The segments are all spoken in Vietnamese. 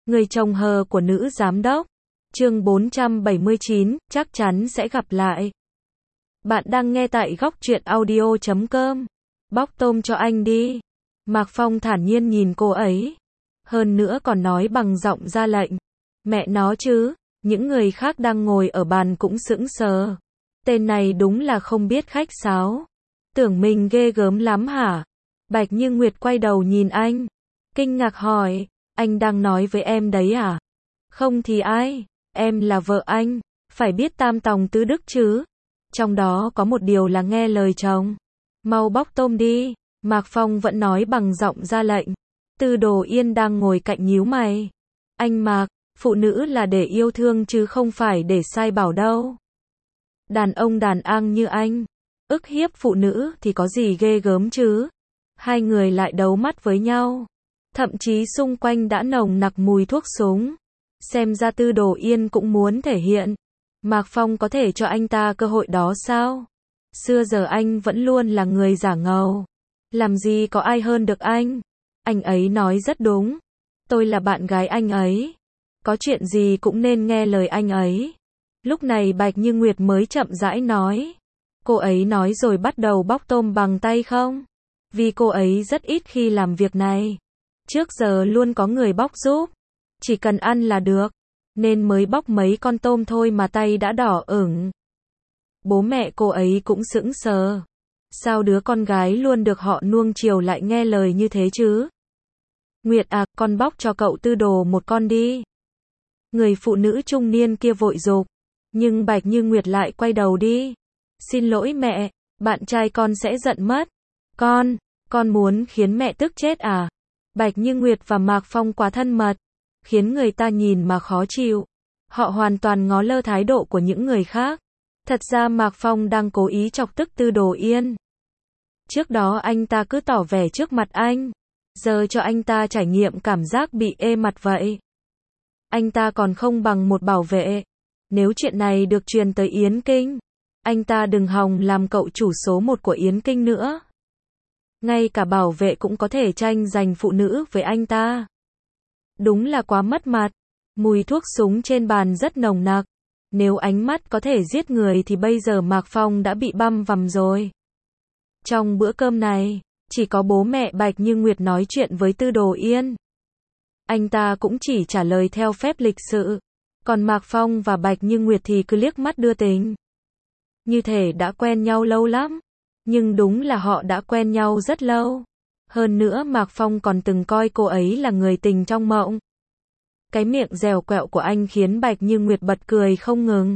Người chồng hờ của nữ giám đốc. Chương 479, chắc chắn sẽ gặp lại. Bạn đang nghe tại góc truyện audio.com. Bóc tôm cho anh đi. Mạc Phong thản nhiên nhìn cô ấy. Hơn nữa còn nói bằng giọng ra lệnh. Mẹ nó chứ, những người khác đang ngồi ở bàn cũng sững sờ. Tên này đúng là không biết khách sáo. Tưởng mình ghê gớm lắm hả? Bạch Như Nguyệt quay đầu nhìn anh. Kinh ngạc hỏi, anh đang nói với em đấy à? Không thì ai? Em là vợ anh, phải biết tam tòng tứ đức chứ. Trong đó có một điều là nghe lời chồng. Mau bóc tôm đi, Mạc Phong vẫn nói bằng giọng ra lệnh. Tư Đồ Yên đang ngồi cạnh nhíu mày. Anh Mạc, phụ nữ là để yêu thương chứ không phải để sai bảo đâu. Đàn ông đàn ang như anh, ức hiếp phụ nữ thì có gì ghê gớm chứ. Hai người lại đấu mắt với nhau. Thậm chí xung quanh đã nồng nặc mùi thuốc súng. Xem ra Tư Đồ Yên cũng muốn thể hiện. Mạc Phong có thể cho anh ta cơ hội đó sao? Xưa giờ anh vẫn luôn là người giả ngầu. Làm gì có ai hơn được anh? Anh ấy nói rất đúng. Tôi là bạn gái anh ấy. Có chuyện gì cũng nên nghe lời anh ấy. Lúc này Bạch Như Nguyệt mới chậm rãi nói. Cô ấy nói rồi bắt đầu bóc tôm bằng tay không? Vì cô ấy rất ít khi làm việc này. Trước giờ luôn có người bóc giúp. Chỉ cần ăn là được. Nên mới bóc mấy con tôm thôi mà tay đã đỏ ửng. Bố mẹ cô ấy cũng sững sờ. Sao đứa con gái luôn được họ nuông chiều lại nghe lời như thế chứ? Nguyệt à, con bóc cho cậu Tư Đồ một con đi. Người phụ nữ trung niên kia vội giục. Nhưng Bạch Như Nguyệt lại quay đầu đi. Xin lỗi mẹ, bạn trai con sẽ giận mất. Con muốn khiến mẹ tức chết à? Bạch Như Nguyệt và Mạc Phong quá thân mật, khiến người ta nhìn mà khó chịu. Họ hoàn toàn ngó lơ thái độ của những người khác. Thật ra Mạc Phong đang cố ý chọc tức Tư Đồ Yên. Trước đó anh ta cứ tỏ vẻ trước mặt anh. Giờ cho anh ta trải nghiệm cảm giác bị ê mặt vậy. Anh ta còn không bằng một bảo vệ. Nếu chuyện này được truyền tới Yến Kinh, anh ta đừng hòng làm cậu chủ số 1 của Yến Kinh nữa. Ngay cả bảo vệ cũng có thể tranh giành phụ nữ với anh ta. Đúng là quá mất mặt. Mùi thuốc súng trên bàn rất nồng nặc. Nếu ánh mắt có thể giết người thì bây giờ Mạc Phong đã bị băm vằm rồi. Trong bữa cơm này, chỉ có bố mẹ Bạch Như Nguyệt nói chuyện với Tư Đồ Yên. Anh ta cũng chỉ trả lời theo phép lịch sự. Còn Mạc Phong và Bạch Như Nguyệt thì cứ liếc mắt đưa tình. Như thể đã quen nhau lâu lắm. Nhưng đúng là họ đã quen nhau rất lâu. Hơn nữa Mạc Phong còn từng coi cô ấy là người tình trong mộng. Cái miệng dẻo quẹo của anh khiến Bạch Như Nguyệt bật cười không ngừng.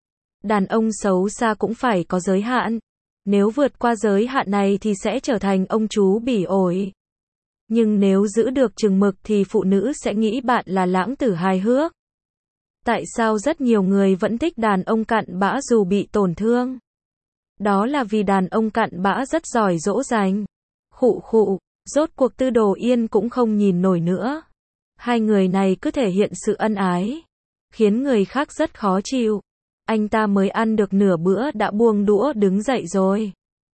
Đàn ông xấu xa cũng phải có giới hạn. Nếu vượt qua giới hạn này thì sẽ trở thành ông chú bỉ ổi. Nhưng nếu giữ được chừng mực thì phụ nữ sẽ nghĩ bạn là lãng tử hài hước. Tại sao rất nhiều người vẫn thích đàn ông cặn bã dù bị tổn thương? Đó là vì đàn ông cặn bã rất giỏi dỗ dành. Khụ khụ, rốt cuộc Tư Đồ Yên cũng không nhìn nổi nữa. Hai người này cứ thể hiện sự ân ái, khiến người khác rất khó chịu. Anh ta mới ăn được nửa bữa đã buông đũa đứng dậy rồi.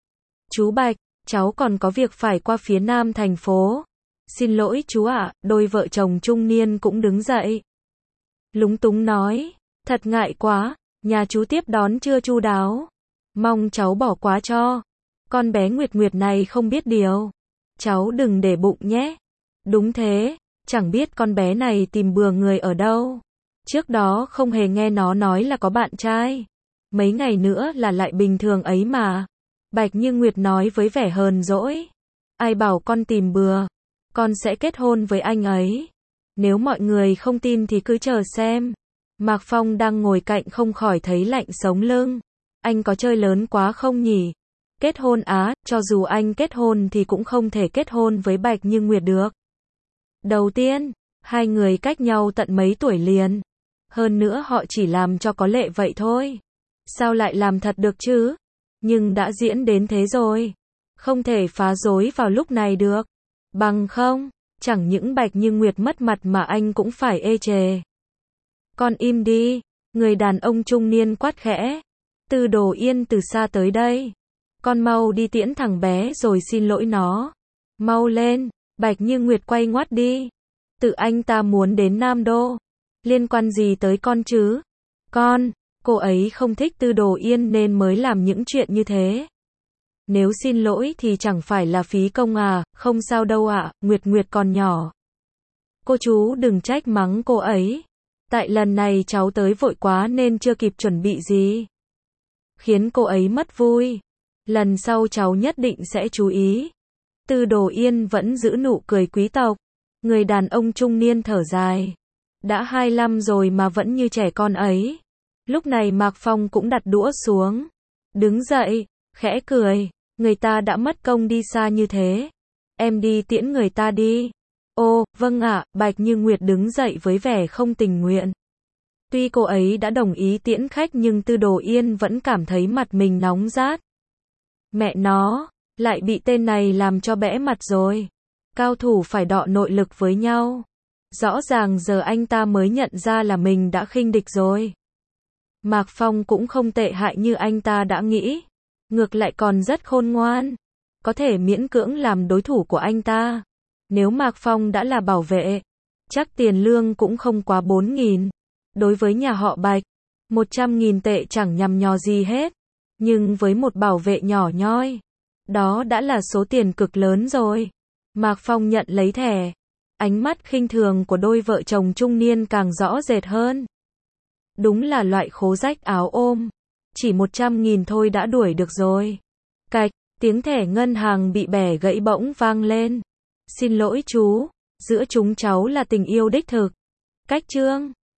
Chú Bạch, cháu còn có việc phải qua phía nam thành phố. Xin lỗi chú ạ, đôi vợ chồng trung niên cũng đứng dậy. Lúng túng nói, thật ngại quá, nhà chú tiếp đón chưa chu đáo. Mong cháu bỏ qua cho. Con bé Nguyệt Nguyệt này không biết điều. Cháu đừng để bụng nhé. Đúng thế, chẳng biết con bé này tìm bừa người ở đâu. Trước đó không hề nghe nó nói là có bạn trai. Mấy ngày nữa là lại bình thường ấy mà. Bạch Như Nguyệt nói với vẻ hờn dỗi. Ai bảo con tìm bừa. Con sẽ kết hôn với anh ấy. Nếu mọi người không tin thì cứ chờ xem. Mạc Phong đang ngồi cạnh không khỏi thấy lạnh sống lưng. Anh có chơi lớn quá không nhỉ? Kết hôn á, cho dù anh kết hôn thì cũng không thể kết hôn với Bạch Như Nguyệt được. Đầu tiên, hai người cách nhau tận mấy tuổi liền. Hơn nữa họ chỉ làm cho có lệ vậy thôi. Sao lại làm thật được chứ? Nhưng đã diễn đến thế rồi. Không thể phá rối vào lúc này được. Bằng không, chẳng những Bạch Như Nguyệt mất mặt mà anh cũng phải ê chề. Con im đi, người đàn ông trung niên quát khẽ. Tư Đồ Yên từ xa tới đây. Con mau đi tiễn thằng bé rồi xin lỗi nó. Mau lên, Bạch Như Nguyệt quay ngoắt đi. Tự anh ta muốn đến Nam Đô. Liên quan gì tới con chứ? Con, cô ấy không thích Tư Đồ Yên nên mới làm những chuyện như thế. Nếu xin lỗi thì chẳng phải là phí công à, không sao đâu ạ, Nguyệt Nguyệt còn nhỏ. Cô chú đừng trách mắng cô ấy. Tại lần này cháu tới vội quá nên chưa kịp chuẩn bị gì. Khiến cô ấy mất vui. Lần sau cháu nhất định sẽ chú ý. Tư Đồ Yên vẫn giữ nụ cười quý tộc. Người đàn ông trung niên thở dài. Đã 25 rồi mà vẫn như trẻ con ấy. Lúc này Mạc Phong cũng đặt đũa xuống. Đứng dậy, khẽ cười. Người ta đã mất công đi xa như thế. Em đi tiễn người ta đi. Ô, vâng ạ, Bạch Như Nguyệt đứng dậy với vẻ không tình nguyện. Tuy cô ấy đã đồng ý tiễn khách nhưng Tư Đồ Yên vẫn cảm thấy mặt mình nóng rát. Mẹ nó, lại bị tên này làm cho bẽ mặt rồi. Cao thủ phải đọ nội lực với nhau. Rõ ràng giờ anh ta mới nhận ra là mình đã khinh địch rồi. Mạc Phong cũng không tệ hại như anh ta đã nghĩ. Ngược lại còn rất khôn ngoan. Có thể miễn cưỡng làm đối thủ của anh ta. Nếu Mạc Phong đã là bảo vệ, chắc tiền lương cũng không quá 4.000. Đối với nhà họ Bạch, 100.000 tệ chẳng nhằm nhò gì hết. Nhưng với một bảo vệ nhỏ nhoi, đó đã là số tiền cực lớn rồi. Mạc Phong nhận lấy thẻ. Ánh mắt khinh thường của đôi vợ chồng trung niên càng rõ rệt hơn. Đúng là loại khố rách áo ôm. Chỉ 100.000 thôi đã đuổi được rồi. Cạch, tiếng thẻ ngân hàng bị bẻ gãy bỗng vang lên. Xin lỗi chú, giữa chúng cháu là tình yêu đích thực. Cách chương